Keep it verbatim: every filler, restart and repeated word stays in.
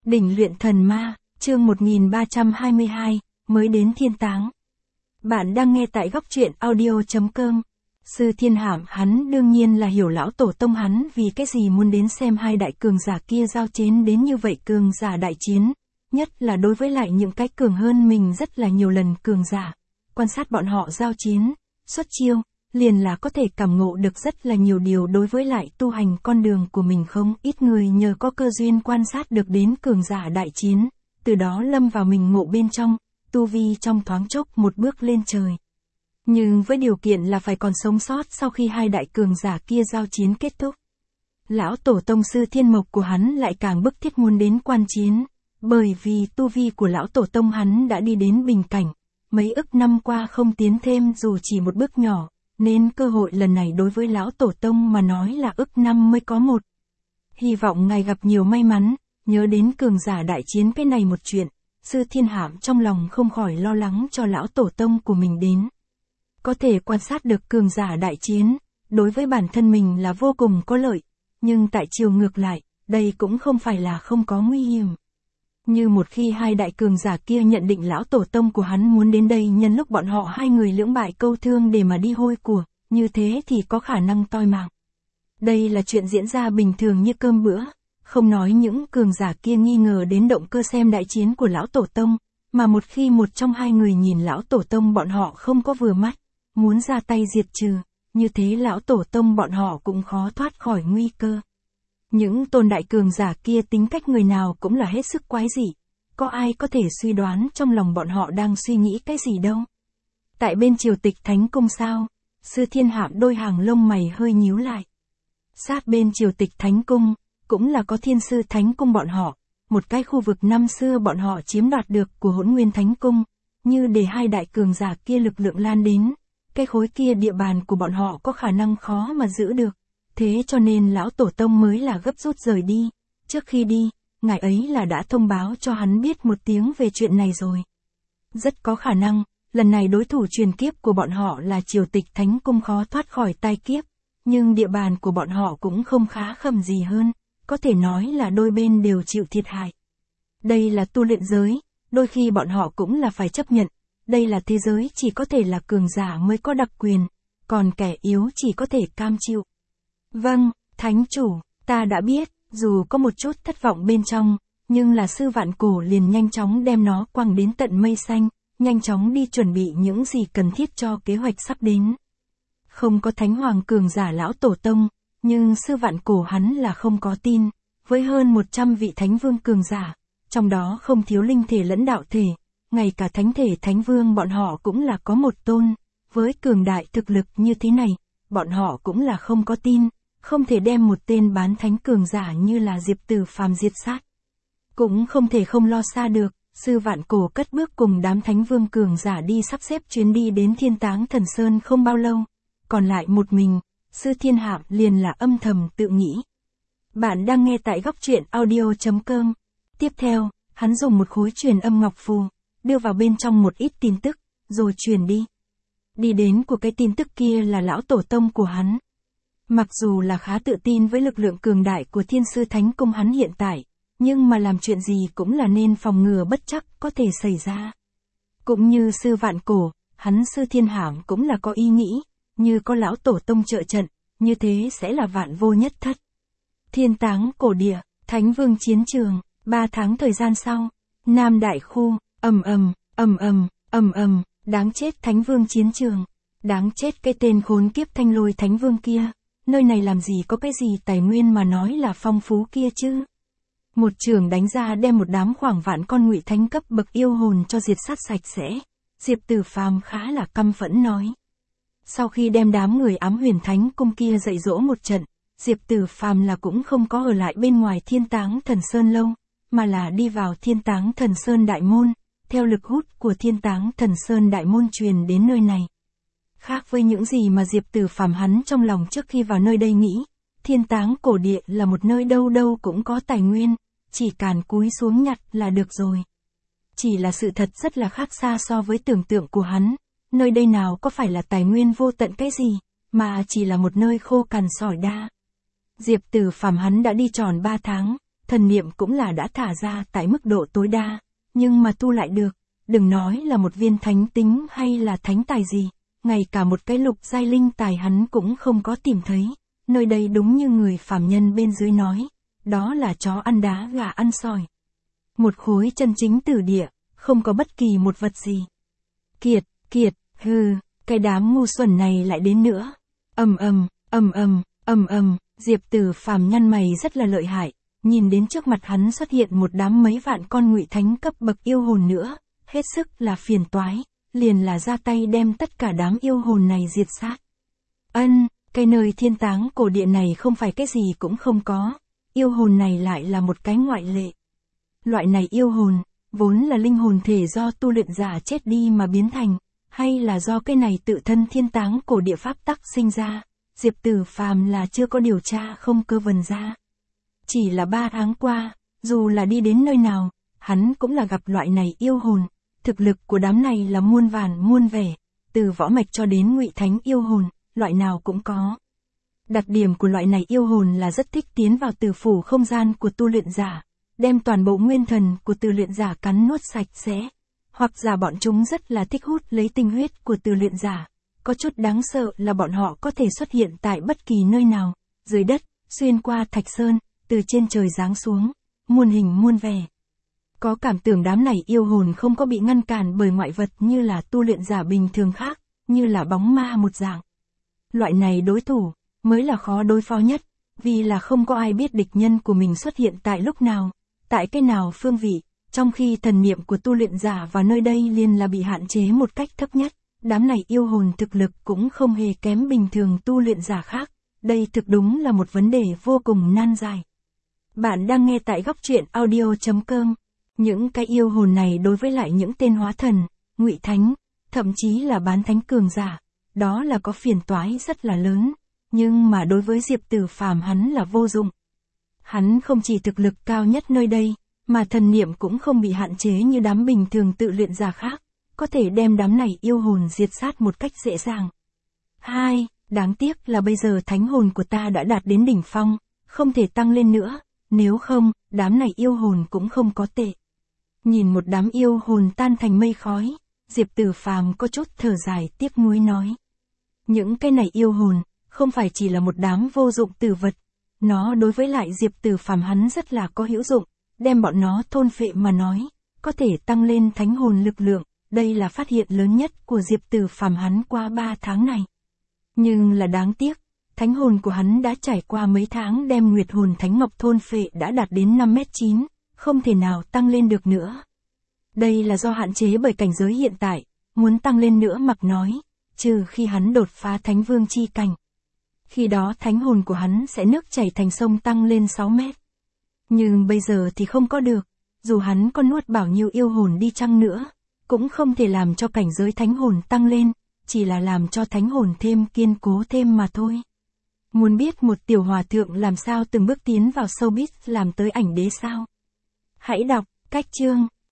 Đỉnh luyện thần ma, chương một nghìn ba trăm hai mươi hai, mới đến thiên táng. Bạn đang nghe tại góc truyện audio chấm com. Sư Thiên Hạm hắn đương nhiên là hiểu lão tổ tông hắn vì cái gì muốn đến xem hai đại cường giả kia giao chiến đến như vậy cường giả đại chiến. Nhất là đối với lại những cái cường hơn mình rất là nhiều lần cường giả. Quan sát bọn họ giao chiến, xuất chiêu, liền là có thể cảm ngộ được rất là nhiều điều đối với lại tu hành con đường của mình. Không ít người nhờ có cơ duyên quan sát được đến cường giả đại chiến, từ đó lâm vào mình ngộ bên trong, tu vi trong thoáng chốc một bước lên trời. Nhưng với điều kiện là phải còn sống sót sau khi hai đại cường giả kia giao chiến kết thúc. Lão tổ tông Sư Thiên Mộc của hắn lại càng bức thiết muốn đến quan chiến, bởi vì tu vi của lão tổ tông hắn đã đi đến bình cảnh, mấy ức năm qua không tiến thêm dù chỉ một bước nhỏ, nên cơ hội lần này đối với lão tổ tông mà nói là ức năm mới có một. Hy vọng ngài gặp nhiều may mắn. Nhớ đến cường giả đại chiến cái này một chuyện, Sư Thiên Hạm trong lòng không khỏi lo lắng cho lão tổ tông của mình đến. Có thể quan sát được cường giả đại chiến, đối với bản thân mình là vô cùng có lợi, nhưng tại chiều ngược lại, đây cũng không phải là không có nguy hiểm. Như một khi hai đại cường giả kia nhận định lão tổ tông của hắn muốn đến đây nhân lúc bọn họ hai người lưỡng bại câu thương để mà đi hôi của, như thế thì có khả năng toi mạng. Đây là chuyện diễn ra bình thường như cơm bữa. Không nói những cường giả kia nghi ngờ đến động cơ xem đại chiến của lão tổ tông, mà một khi một trong hai người nhìn lão tổ tông bọn họ không có vừa mắt, muốn ra tay diệt trừ, như thế lão tổ tông bọn họ cũng khó thoát khỏi nguy cơ. Những tôn đại cường giả kia tính cách người nào cũng là hết sức quái dị, có ai có thể suy đoán trong lòng bọn họ đang suy nghĩ cái gì đâu. Tại bên triều tịch thánh cung sao, Sư Thiên Hạm đôi hàng lông mày hơi nhíu lại. Sát bên triều tịch thánh cung, cũng là có Thiên Sư Thánh Cung bọn họ, một cái khu vực năm xưa bọn họ chiếm đoạt được của Hỗn Nguyên Thánh Cung, như để hai đại cường giả kia lực lượng lan đến, cái khối kia địa bàn của bọn họ có khả năng khó mà giữ được, thế cho nên lão tổ tông mới là gấp rút rời đi, trước khi đi, ngài ấy là đã thông báo cho hắn biết một tiếng về chuyện này rồi. Rất có khả năng, lần này đối thủ truyền kiếp của bọn họ là triều tịch Thánh Cung khó thoát khỏi tai kiếp, nhưng địa bàn của bọn họ cũng không khá khẩm gì hơn. Có thể nói là đôi bên đều chịu thiệt hại. Đây là tu luyện giới, đôi khi bọn họ cũng là phải chấp nhận, đây là thế giới chỉ có thể là cường giả mới có đặc quyền, còn kẻ yếu chỉ có thể cam chịu. Vâng, Thánh Chủ, ta đã biết, dù có một chút thất vọng bên trong, nhưng là Sư Vạn Cổ liền nhanh chóng đem nó quăng đến tận mây xanh, nhanh chóng đi chuẩn bị những gì cần thiết cho kế hoạch sắp đến. Không có Thánh Hoàng cường giả lão tổ tông, nhưng Sư Vạn Cổ hắn là không có tin, với hơn một trăm vị Thánh Vương cường giả, trong đó không thiếu linh thể lẫn đạo thể, ngay cả Thánh thể Thánh Vương bọn họ cũng là có một tôn, với cường đại thực lực như thế này, bọn họ cũng là không có tin, không thể đem một tên bán thánh cường giả như là Diệp Tử Phàm diệt sát. Cũng không thể không lo xa được, Sư Vạn Cổ cất bước cùng đám Thánh Vương cường giả đi sắp xếp chuyến đi đến Thiên Táng Thần Sơn không bao lâu, còn lại một mình. Sư Thiên Hạm liền là âm thầm tự nghĩ. Bạn đang nghe tại góc truyện audio chấm com. Tiếp theo, hắn dùng một khối truyền âm ngọc phù, đưa vào bên trong một ít tin tức, rồi truyền đi. Đi đến của cái tin tức kia là lão tổ tông của hắn. Mặc dù là khá tự tin với lực lượng cường đại của Thiên Sư Thánh Cung hắn hiện tại, nhưng mà làm chuyện gì cũng là nên phòng ngừa bất trắc có thể xảy ra. Cũng như Sư Vạn Cổ, hắn Sư Thiên Hạm cũng là có ý nghĩ. Như có lão tổ tông trợ trận, như thế sẽ là vạn vô nhất thất. Thiên Táng cổ địa, Thánh Vương chiến trường, ba tháng thời gian sau, Nam Đại Khu, ầm ầm, ầm ầm, ầm ầm, đáng chết Thánh Vương chiến trường, đáng chết cái tên khốn kiếp Thanh Lôi Thánh Vương kia, nơi này làm gì có cái gì tài nguyên mà nói là phong phú kia chứ. Một trường đánh ra đem một đám khoảng vạn con ngụy thánh cấp bậc yêu hồn cho diệt sát sạch sẽ, Diệp Tử Phàm khá là căm phẫn nói. Sau khi đem đám người ám huyền thánh cung kia dạy dỗ một trận, Diệp Tử Phàm là cũng không có ở lại bên ngoài Thiên Táng Thần Sơn lâu, mà là đi vào Thiên Táng Thần Sơn đại môn, theo lực hút của Thiên Táng Thần Sơn đại môn truyền đến nơi này. Khác với những gì mà Diệp Tử Phàm hắn trong lòng trước khi vào nơi đây nghĩ, Thiên Táng cổ địa là một nơi đâu đâu cũng có tài nguyên, chỉ càn cúi xuống nhặt là được rồi. Chỉ là sự thật rất là khác xa so với tưởng tượng của hắn. Nơi đây nào có phải là tài nguyên vô tận cái gì, mà chỉ là một nơi khô cằn sỏi đa. Diệp Tử Phàm hắn đã đi tròn ba tháng, thần niệm cũng là đã thả ra tại mức độ tối đa, nhưng mà tu lại được, đừng nói là một viên thánh tính hay là thánh tài gì, ngay cả một cái lục giai linh tài hắn cũng không có tìm thấy, nơi đây đúng như người phàm nhân bên dưới nói, đó là chó ăn đá gà ăn sỏi. Một khối chân chính tử địa, không có bất kỳ một vật gì. Kiệt, kiệt, hừ, cái đám ngu xuẩn này lại đến nữa. Ầm ầm, ầm ầm, ầm ầm, Diệp Tử Phàm nhăn mày rất là lợi hại, nhìn đến trước mặt hắn xuất hiện một đám mấy vạn con ngụy thánh cấp bậc yêu hồn nữa, hết sức là phiền toái, liền là ra tay đem tất cả đám yêu hồn này diệt sát. Ân, cái nơi thiên táng cổ địa này không phải cái gì cũng không có, yêu hồn này lại là một cái ngoại lệ. Loại này yêu hồn, vốn là linh hồn thể do tu luyện giả chết đi mà biến thành, hay là do cái này tự thân thiên táng cổ địa pháp tắc sinh ra, Diệp Tử Phàm là chưa có điều tra không cơ vần ra. Chỉ là ba tháng qua, dù là đi đến nơi nào, hắn cũng là gặp loại này yêu hồn, thực lực của đám này là muôn vàn muôn vẻ, từ võ mạch cho đến ngụy thánh yêu hồn, loại nào cũng có. Đặc điểm của loại này yêu hồn là rất thích tiến vào tử phủ không gian của tu luyện giả, đem toàn bộ nguyên thần của tu luyện giả cắn nuốt sạch sẽ, hoặc giả bọn chúng rất là thích hút lấy tinh huyết của tu luyện giả. Có chút đáng sợ là bọn họ có thể xuất hiện tại bất kỳ nơi nào, dưới đất, xuyên qua thạch sơn, từ trên trời giáng xuống, muôn hình muôn vẻ. Có cảm tưởng đám này yêu hồn không có bị ngăn cản bởi ngoại vật như là tu luyện giả bình thường khác, như là bóng ma một dạng. Loại này đối thủ, mới là khó đối phó nhất, vì là không có ai biết địch nhân của mình xuất hiện tại lúc nào, tại cái nào phương vị, trong khi thần niệm của tu luyện giả vào nơi đây liền là bị hạn chế một cách thấp nhất. Đám này yêu hồn thực lực cũng không hề kém bình thường tu luyện giả khác, đây thực đúng là một vấn đề vô cùng nan giải. Bạn đang nghe tại góc truyện audio chấm com. Những cái yêu hồn này đối với lại những tên hóa thần, ngụy thánh, thậm chí là bán thánh cường giả, đó là có phiền toái rất là lớn, nhưng mà đối với Diệp Tử Phàm hắn là vô dụng. Hắn không chỉ thực lực cao nhất nơi đây, mà thần niệm cũng không bị hạn chế như đám bình thường tự luyện giả khác, có thể đem đám này yêu hồn diệt sát một cách dễ dàng. Hai, đáng tiếc là bây giờ thánh hồn của ta đã đạt đến đỉnh phong, không thể tăng lên nữa, nếu không, đám này yêu hồn cũng không có tệ. Nhìn một đám yêu hồn tan thành mây khói, Diệp Tử Phàm có chút thở dài tiếc nuối nói. Những cái này yêu hồn, không phải chỉ là một đám vô dụng tử vật, nó đối với lại Diệp Tử Phàm hắn rất là có hữu dụng, đem bọn nó thôn phệ mà nói, có thể tăng lên thánh hồn lực lượng. Đây là phát hiện lớn nhất của Diệp Tử Phàm hắn qua ba tháng này. Nhưng là đáng tiếc, thánh hồn của hắn đã trải qua mấy tháng đem Nguyệt hồn thánh ngọc thôn phệ đã đạt đến năm mét chín, không thể nào tăng lên được nữa. Đây là do hạn chế bởi cảnh giới hiện tại, muốn tăng lên nữa mặc nói, trừ khi hắn đột phá thánh vương chi cảnh. Khi đó thánh hồn của hắn sẽ nước chảy thành sông tăng lên sáu mét. Nhưng bây giờ thì không có được, dù hắn có nuốt bao nhiêu yêu hồn đi chăng nữa, cũng không thể làm cho cảnh giới thánh hồn tăng lên, chỉ là làm cho thánh hồn thêm kiên cố thêm mà thôi. Muốn biết một tiểu hòa thượng làm sao từng bước tiến vào showbiz làm tới ảnh đế sao? Hãy đọc, cách chương.